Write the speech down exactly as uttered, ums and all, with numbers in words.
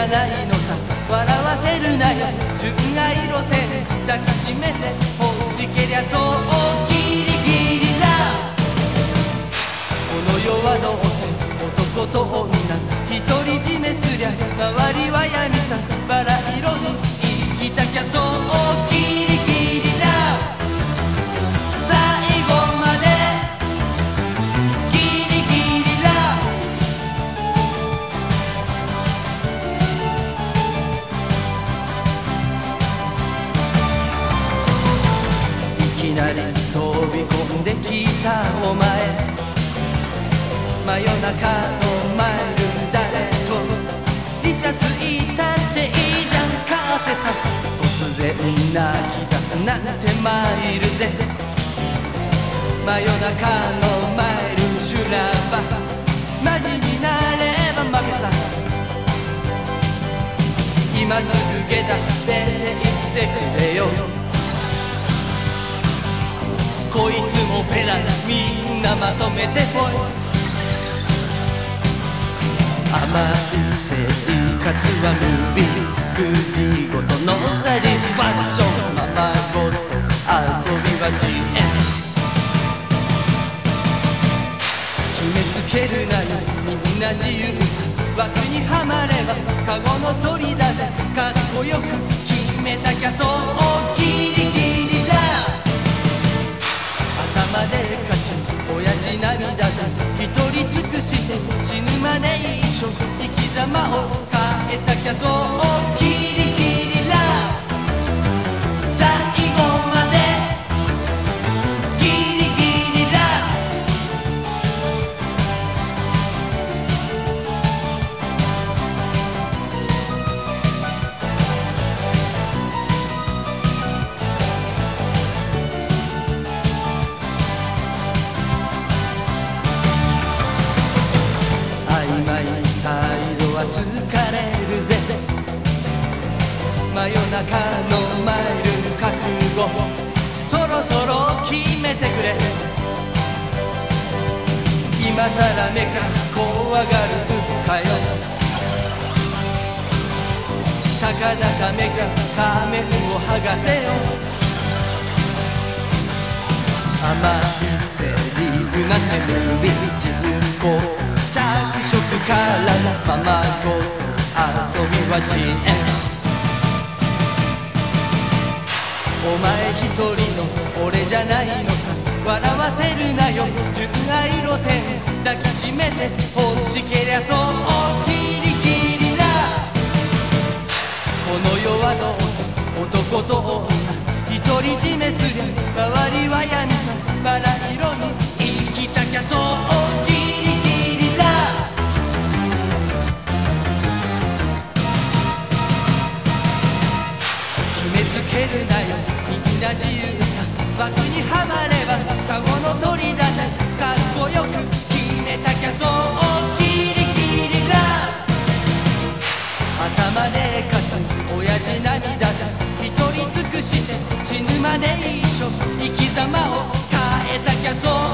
ゃないのさ、笑わせるなよ純愛路線、抱きしめて欲しけりゃそうギリギリだ。この世はどうせ男と女独り占めすりゃ、周りは闇さバラ色に生きたきゃそうギリギリだ。最後までギリギリだ。いきなり飛び込んできたお前、真夜中のマイル誰とイチャついたっていいじゃんかってさ、突然泣き出すなんて参るぜ。真夜中のマイル修羅場、マジになれば負けさ。今すぐ下駄出て行ってくれよ。こいつもペラみんなまとめてぽい。甘い生活は無理作りごとのサティスファクション、ままごと遊びは自演。決めつけるなよみんな自由さ、枠にはまればカゴの鳥だぜ。かっこよく決めたきゃそうギリギリだ。頭で勝ち親父涙ぜ、一人尽くして死ぬまで一緒、生き様を変えたきゃそうギリギリだ。最後までギリギリだ。曖昧態度は疲れるぜ。真夜中のマイル覚悟、そろそろ決めてくれ。今さら目が怖がるかよ。たかだか目が仮面を剥がせよ。甘いセリフなんて無理、自分こ着色からままごと遊びは自演。お前一人の俺じゃないのさ、笑わせるなよ純愛路線、抱きしめて欲しけりゃそうギリギリだ。この世はどうせ男と女独り占めすりゃ、周りは闇さバラ色に生きたきゃそうギリギリだ。決めつけるなよみんな自由さ、枠にはまればカゴの鳥だぜ。かっこよく決めたきゃそうギリギリだ。頭で勝ち親父涙ぜ、一人尽くして死ぬまで一緒、生き様を変えたきゃそう